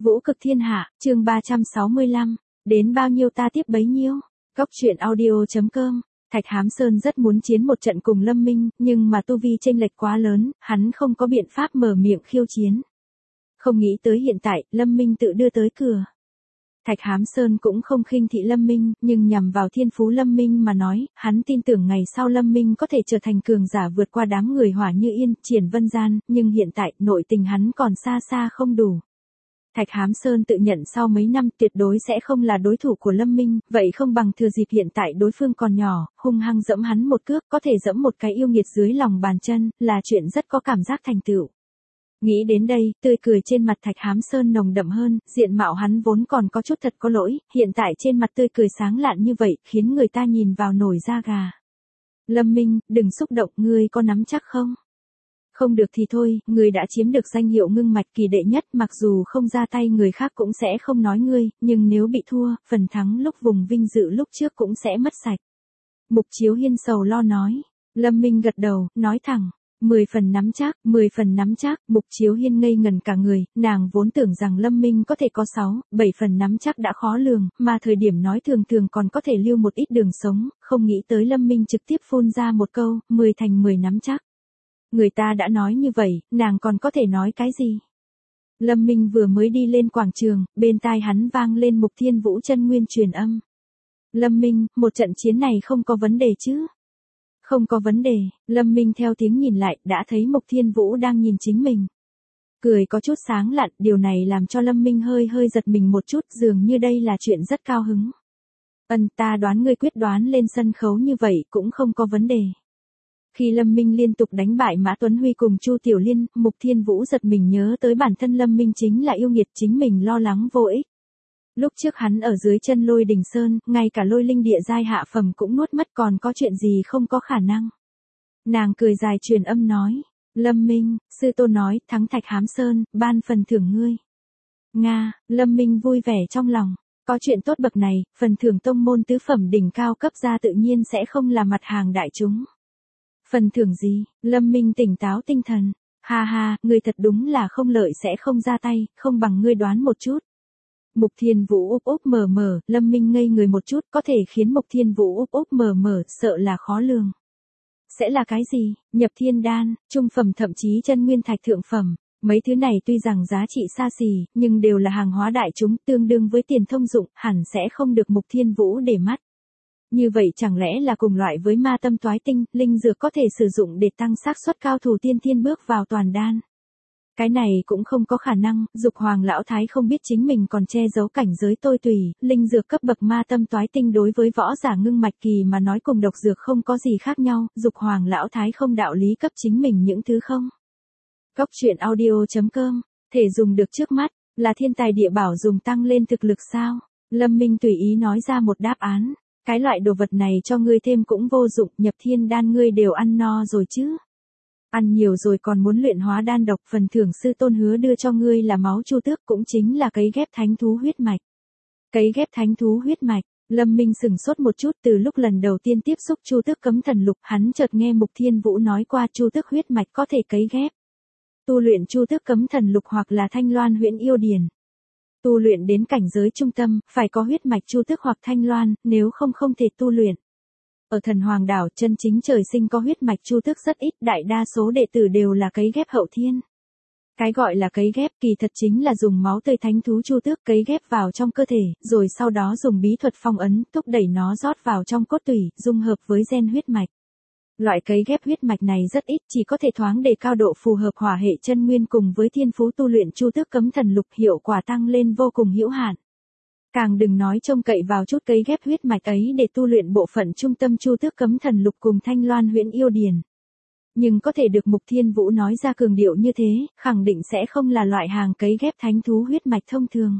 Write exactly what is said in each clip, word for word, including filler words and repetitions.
Vũ cực thiên hạ, chương ba trăm sáu mươi lăm, đến bao nhiêu ta tiếp bấy nhiêu. Góc truyện audio chấm com. Thạch Hám Sơn rất muốn chiến một trận cùng Lâm Minh, nhưng mà tu vi chênh lệch quá lớn, hắn không có biện pháp mở miệng khiêu chiến. Không nghĩ tới hiện tại, Lâm Minh tự đưa tới cửa. Thạch Hám Sơn cũng không khinh thị Lâm Minh, nhưng nhằm vào thiên phú Lâm Minh mà nói, hắn tin tưởng ngày sau Lâm Minh có thể trở thành cường giả vượt qua đám người Hỏa Như Yên, Triển Vân Gian, nhưng hiện tại, nội tình hắn còn xa xa không đủ. Thạch Hám Sơn tự nhận sau mấy năm tuyệt đối sẽ không là đối thủ của Lâm Minh, vậy không bằng thừa dịp hiện tại đối phương còn nhỏ, hung hăng dẫm hắn một cước, có thể dẫm một cái yêu nghiệt dưới lòng bàn chân, là chuyện rất có cảm giác thành tựu. Nghĩ đến đây, tươi cười trên mặt Thạch Hám Sơn nồng đậm hơn, diện mạo hắn vốn còn có chút thật có lỗi, hiện tại trên mặt tươi cười sáng lạn như vậy, khiến người ta nhìn vào nổi da gà. Lâm Minh, đừng xúc động, ngươi có nắm chắc không? Không được thì thôi, ngươi đã chiếm được danh hiệu ngưng mạch kỳ đệ nhất, mặc dù không ra tay người khác cũng sẽ không nói ngươi, nhưng nếu bị thua, phần thắng lúc vùng vinh dự lúc trước cũng sẽ mất sạch. Mục Chiếu Hiên sầu lo nói. Lâm Minh gật đầu, nói thẳng. Mười phần nắm chắc, mười phần nắm chắc, Mục Chiếu Hiên ngây ngần cả người, nàng vốn tưởng rằng Lâm Minh có thể có sáu, bảy phần nắm chắc đã khó lường, mà thời điểm nói thường thường còn có thể lưu một ít đường sống, không nghĩ tới Lâm Minh trực tiếp phun ra một câu, mười thành mười nắm chắc. Người ta đã nói như vậy, nàng còn có thể nói cái gì? Lâm Minh vừa mới đi lên quảng trường, bên tai hắn vang lên Mục Thiên Vũ chân nguyên truyền âm. Lâm Minh, một trận chiến này không có vấn đề chứ? Không có vấn đề, Lâm Minh theo tiếng nhìn lại, đã thấy Mục Thiên Vũ đang nhìn chính mình. Cười có chút sáng lạn, điều này làm cho Lâm Minh hơi hơi giật mình một chút, dường như đây là chuyện rất cao hứng. Ân, ta đoán ngươi quyết đoán lên sân khấu như vậy cũng không có vấn đề. Khi Lâm Minh liên tục đánh bại Mã Tuấn Huy cùng Chu Tiểu Liên, Mục Thiên Vũ giật mình nhớ tới bản thân Lâm Minh chính là yêu nghiệt, chính mình lo lắng vô ích. Lúc trước hắn ở dưới chân Lôi Đình Sơn, ngay cả lôi linh địa giai hạ phẩm cũng nuốt mất, còn có chuyện gì không có khả năng. Nàng cười dài truyền âm nói, Lâm Minh, sư tôn nói, thắng Thạch Hám Sơn, ban phần thưởng ngươi. Nga, Lâm Minh vui vẻ trong lòng, có chuyện tốt bậc này, phần thưởng tông môn tứ phẩm đỉnh cao cấp ra tự nhiên sẽ không là mặt hàng đại chúng. Phần thưởng gì? Lâm Minh tỉnh táo tinh thần. Ha ha, ngươi thật đúng là không lợi sẽ không ra tay, không bằng ngươi đoán một chút. Mục Thiên Vũ úp úp mờ mờ, Lâm Minh ngây người một chút, có thể khiến Mục Thiên Vũ úp úp mờ mờ, sợ là khó lường. Sẽ là cái gì? Nhập thiên đan, trung phẩm thậm chí chân nguyên thạch thượng phẩm. Mấy thứ này tuy rằng giá trị xa xỉ, nhưng đều là hàng hóa đại chúng, tương đương với tiền thông dụng, hẳn sẽ không được Mục Thiên Vũ để mắt. Như vậy chẳng lẽ là cùng loại với ma tâm toái tinh, linh dược có thể sử dụng để tăng xác suất cao thủ tiên thiên bước vào toàn đan. Cái này cũng không có khả năng, Dục Hoàng lão thái không biết chính mình còn che giấu cảnh giới tôi tùy, linh dược cấp bậc ma tâm toái tinh đối với võ giả ngưng mạch kỳ mà nói cùng độc dược không có gì khác nhau, Dục Hoàng lão thái không đạo lý cấp chính mình những thứ không. Góc truyện audio chấm com, thể dùng được trước mắt, là thiên tài địa bảo dùng tăng lên thực lực sao? Lâm Minh tùy ý nói ra một đáp án. Cái loại đồ vật này cho ngươi thêm cũng vô dụng, nhập thiên đan ngươi đều ăn no rồi chứ. Ăn nhiều rồi còn muốn luyện hóa đan độc, phần thưởng sư tôn hứa đưa cho ngươi là máu chu tước, cũng chính là cấy ghép thánh thú huyết mạch. Cấy ghép thánh thú huyết mạch, Lâm Minh sừng sốt một chút, từ lúc lần đầu tiên tiếp xúc chu tước cấm thần lục, hắn chợt nghe Mục Thiên Vũ nói qua chu tước huyết mạch có thể cấy ghép. Tu luyện chu tước cấm thần lục hoặc là thanh loan huyễn yêu điển. Tu luyện đến cảnh giới trung tâm, phải có huyết mạch chu tước hoặc thanh loan, nếu không không thể tu luyện. Ở Thần Hoàng đảo, chân chính trời sinh có huyết mạch chu tước rất ít, đại đa số đệ tử đều là cấy ghép hậu thiên. Cái gọi là cấy ghép kỳ thật chính là dùng máu tươi thánh thú chu tước cấy ghép vào trong cơ thể, rồi sau đó dùng bí thuật phong ấn, thúc đẩy nó rót vào trong cốt tủy, dung hợp với gen huyết mạch. Loại cấy ghép huyết mạch này rất ít, chỉ có thể thoáng đề cao độ phù hợp hỏa hệ chân nguyên cùng với thiên phú tu luyện chu tước cấm thần lục, hiệu quả tăng lên vô cùng hữu hạn. Càng đừng nói trông cậy vào chút cấy ghép huyết mạch ấy để tu luyện bộ phận trung tâm chu tước cấm thần lục cùng thanh loan huyễn yêu điển. Nhưng có thể được Mục Thiên Vũ nói ra cường điệu như thế, khẳng định sẽ không là loại hàng cấy ghép thánh thú huyết mạch thông thường.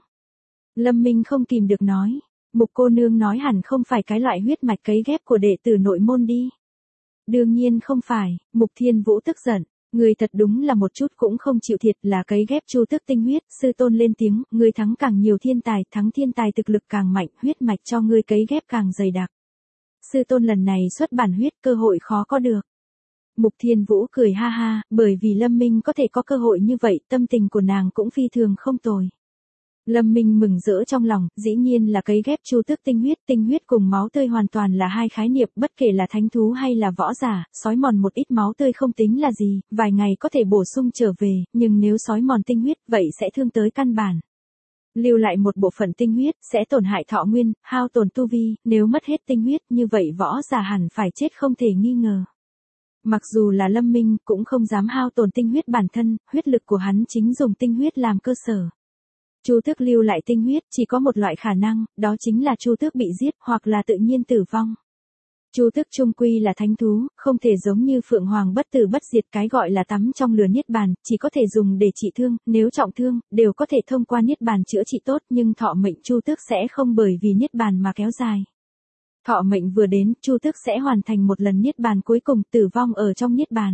Lâm Minh không kìm được nói, Mục cô nương nói hẳn không phải cái loại huyết mạch cấy ghép của đệ tử nội môn đi. Đương nhiên không phải, Mục Thiên Vũ tức giận, người thật đúng là một chút cũng không chịu thiệt, là cấy ghép chu tước tinh huyết, sư tôn lên tiếng, người thắng càng nhiều thiên tài, thắng thiên tài thực lực càng mạnh, huyết mạch cho ngươi cấy ghép càng dày đặc. Sư tôn lần này xuất bản huyết, cơ hội khó có được. Mục Thiên Vũ cười ha ha, bởi vì Lâm Minh có thể có cơ hội như vậy, tâm tình của nàng cũng phi thường không tồi. Lâm Minh mừng rỡ trong lòng, dĩ nhiên là cấy ghép chu tước tinh huyết, tinh huyết cùng máu tươi hoàn toàn là hai khái niệm, bất kể là thánh thú hay là võ giả, sói mòn một ít máu tươi không tính là gì, vài ngày có thể bổ sung trở về, nhưng nếu sói mòn tinh huyết, vậy sẽ thương tới căn bản. Lưu lại một bộ phận tinh huyết, sẽ tổn hại thọ nguyên, hao tổn tu vi, nếu mất hết tinh huyết, như vậy võ giả hẳn phải chết không thể nghi ngờ. Mặc dù là Lâm Minh, cũng không dám hao tổn tinh huyết bản thân, huyết lực của hắn chính dùng tinh huyết làm cơ sở. Chu tước lưu lại tinh huyết chỉ có một loại khả năng, đó chính là chu tước bị giết hoặc là tự nhiên tử vong. Chu tước trung quy là thánh thú, không thể giống như phượng hoàng bất tử bất diệt, cái gọi là tắm trong lửa niết bàn, chỉ có thể dùng để trị thương, nếu trọng thương, đều có thể thông qua niết bàn chữa trị tốt, nhưng thọ mệnh chu tước sẽ không bởi vì niết bàn mà kéo dài. Thọ mệnh vừa đến, chu tước sẽ hoàn thành một lần niết bàn cuối cùng, tử vong ở trong niết bàn.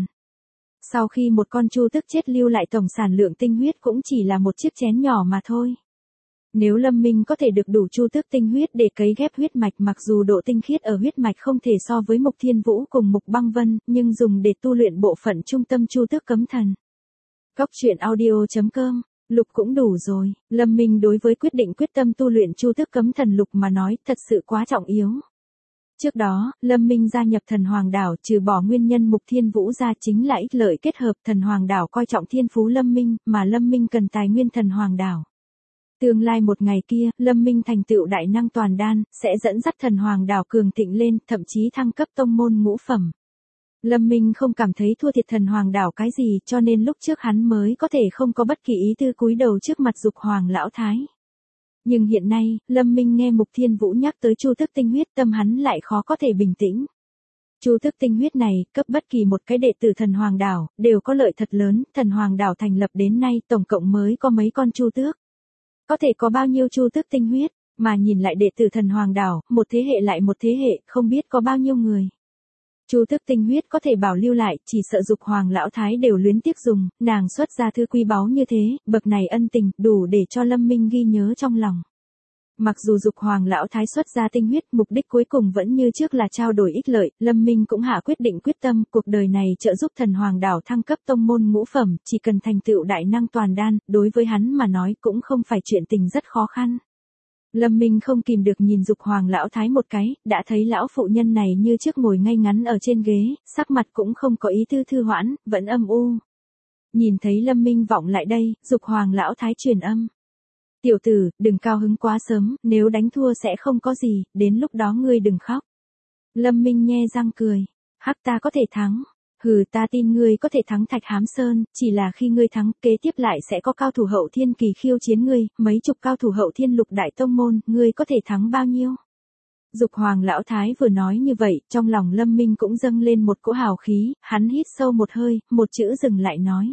Sau khi một con chu tước chết lưu lại tổng sản lượng tinh huyết cũng chỉ là một chiếc chén nhỏ mà thôi. Nếu Lâm Minh có thể được đủ chu tước tinh huyết để cấy ghép huyết mạch, mặc dù độ tinh khiết ở huyết mạch không thể so với Mục Thiên Vũ cùng Mục Băng Vân, nhưng dùng để tu luyện bộ phận trung tâm chu tước cấm thần. Góc truyện audio chấm com, lục cũng đủ rồi. Lâm Minh đối với quyết định quyết tâm tu luyện chu tước cấm thần lục mà nói thật sự quá trọng yếu. Trước đó, Lâm Minh gia nhập Thần Hoàng Đảo, trừ bỏ nguyên nhân Mục Thiên Vũ ra chính là ích lợi kết hợp. Thần Hoàng Đảo coi trọng thiên phú Lâm Minh, mà Lâm Minh cần tài nguyên Thần Hoàng Đảo. Tương lai một ngày kia, Lâm Minh thành tựu đại năng toàn đan, sẽ dẫn dắt Thần Hoàng Đảo cường thịnh lên, thậm chí thăng cấp tông môn ngũ phẩm. Lâm Minh không cảm thấy thua thiệt Thần Hoàng Đảo cái gì, cho nên lúc trước hắn mới có thể không có bất kỳ ý tư cúi đầu trước mặt Dục Hoàng lão thái. Nhưng hiện nay, Lâm Minh nghe Mục Thiên Vũ nhắc tới chu tước tinh huyết, tâm hắn lại khó có thể bình tĩnh. Chu tước tinh huyết này, cấp bất kỳ một cái đệ tử Thần Hoàng Đảo, đều có lợi thật lớn. Thần Hoàng Đảo thành lập đến nay tổng cộng mới có mấy con chu tước. Có thể có bao nhiêu chu tước tinh huyết, mà nhìn lại đệ tử Thần Hoàng Đảo, một thế hệ lại một thế hệ, không biết có bao nhiêu người. Chu tước tinh huyết có thể bảo lưu lại, chỉ sợ Dục Hoàng lão thái đều luyến tiếc dùng, nàng xuất ra thứ quý báu như thế, bậc này ân tình, đủ để cho Lâm Minh ghi nhớ trong lòng. Mặc dù Dục Hoàng lão thái xuất ra tinh huyết, mục đích cuối cùng vẫn như trước là trao đổi ích lợi, Lâm Minh cũng hạ quyết định quyết tâm, cuộc đời này trợ giúp Thần Hoàng Đảo thăng cấp tông môn ngũ phẩm, chỉ cần thành tựu đại năng toàn đan, đối với hắn mà nói cũng không phải chuyện tình rất khó khăn. Lâm Minh không kìm được nhìn Dục Hoàng lão thái một cái, đã thấy lão phụ nhân này như trước ngồi ngay ngắn ở trên ghế, sắc mặt cũng không có ý thư thư hoãn, vẫn âm u. Nhìn thấy Lâm Minh vọng lại đây, Dục Hoàng lão thái truyền âm. Tiểu tử, đừng cao hứng quá sớm, nếu đánh thua sẽ không có gì, đến lúc đó ngươi đừng khóc. Lâm Minh nhe răng cười, hắc ta có thể thắng. Hừ, ta tin ngươi có thể thắng Thạch Hám Sơn, chỉ là khi ngươi thắng, kế tiếp lại sẽ có cao thủ hậu thiên kỳ khiêu chiến ngươi, mấy chục cao thủ hậu thiên lục đại tông môn, ngươi có thể thắng bao nhiêu? Dục Hoàng lão thái vừa nói như vậy, trong lòng Lâm Minh cũng dâng lên một cỗ hào khí, hắn hít sâu một hơi, một chữ dừng lại nói.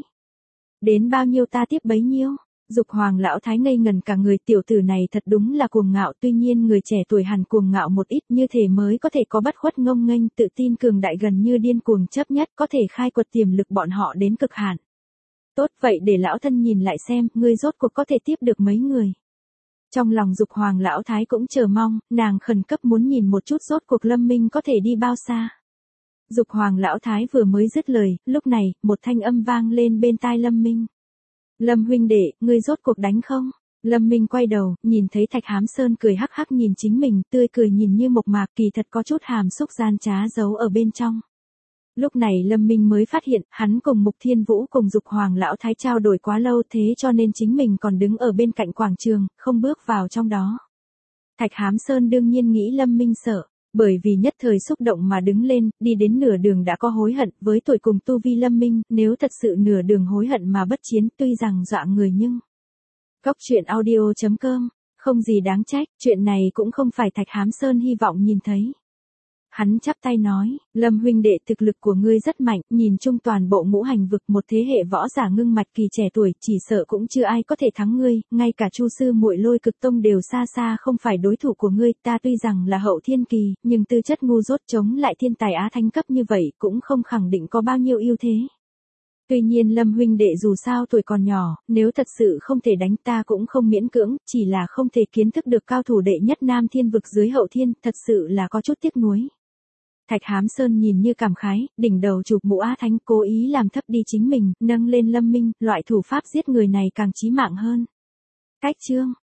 Đến bao nhiêu ta tiếp bấy nhiêu? Dục Hoàng lão thái ngây ngần cả người, tiểu tử này thật đúng là cuồng ngạo, tuy nhiên người trẻ tuổi hẳn cuồng ngạo một ít, như thể mới có thể có bất khuất ngông nghênh, tự tin cường đại gần như điên cuồng chấp nhất, có thể khai quật tiềm lực bọn họ đến cực hạn. Tốt vậy để lão thân nhìn lại xem, ngươi rốt cuộc có thể tiếp được mấy người. Trong lòng Dục Hoàng lão thái cũng chờ mong, nàng khẩn cấp muốn nhìn một chút rốt cuộc Lâm Minh có thể đi bao xa. Dục Hoàng lão thái vừa mới dứt lời, lúc này, một thanh âm vang lên bên tai Lâm Minh. Lâm huynh đệ, ngươi rốt cuộc đánh không? Lâm Minh quay đầu, nhìn thấy Thạch Hám Sơn cười hắc hắc nhìn chính mình, tươi cười nhìn như mộc mạc, kỳ thật có chút hàm xúc gian trá giấu ở bên trong. Lúc này Lâm Minh mới phát hiện, hắn cùng Mục Thiên Vũ cùng Dục Hoàng lão thái trao đổi quá lâu, thế cho nên chính mình còn đứng ở bên cạnh quảng trường, không bước vào trong đó. Thạch Hám Sơn đương nhiên nghĩ Lâm Minh sợ. Bởi vì nhất thời xúc động mà đứng lên, đi đến nửa đường đã có hối hận, với tuổi cùng tu vi Lâm Minh, nếu thật sự nửa đường hối hận mà bất chiến, tuy rằng dọa người nhưng. Góc truyện audio chấm com, không gì đáng trách, chuyện này cũng không phải Thạch Hám Sơn hy vọng nhìn thấy. Hắn chắp tay nói, Lâm huynh đệ thực lực của ngươi rất mạnh, nhìn chung toàn bộ ngũ hành vực một thế hệ võ giả ngưng mạch kỳ trẻ tuổi, chỉ sợ cũng chưa ai có thể thắng ngươi, ngay cả Chu sư muội Lôi Cực Tông đều xa xa không phải đối thủ của ngươi, ta tuy rằng là hậu thiên kỳ, nhưng tư chất ngu dốt chống lại thiên tài á thánh cấp như vậy, cũng không khẳng định có bao nhiêu ưu thế. Tuy nhiên Lâm huynh đệ dù sao tuổi còn nhỏ, nếu thật sự không thể đánh ta cũng không miễn cưỡng, chỉ là không thể kiến thức được cao thủ đệ nhất Nam Thiên vực dưới hậu thiên, thật sự là có chút tiếc nuối. Thạch Hám Sơn nhìn như cảm khái, đỉnh đầu chụp mũ á thánh, cố ý làm thấp đi chính mình, nâng lên Lâm Minh, loại thủ pháp giết người này càng chí mạng hơn. Cách chương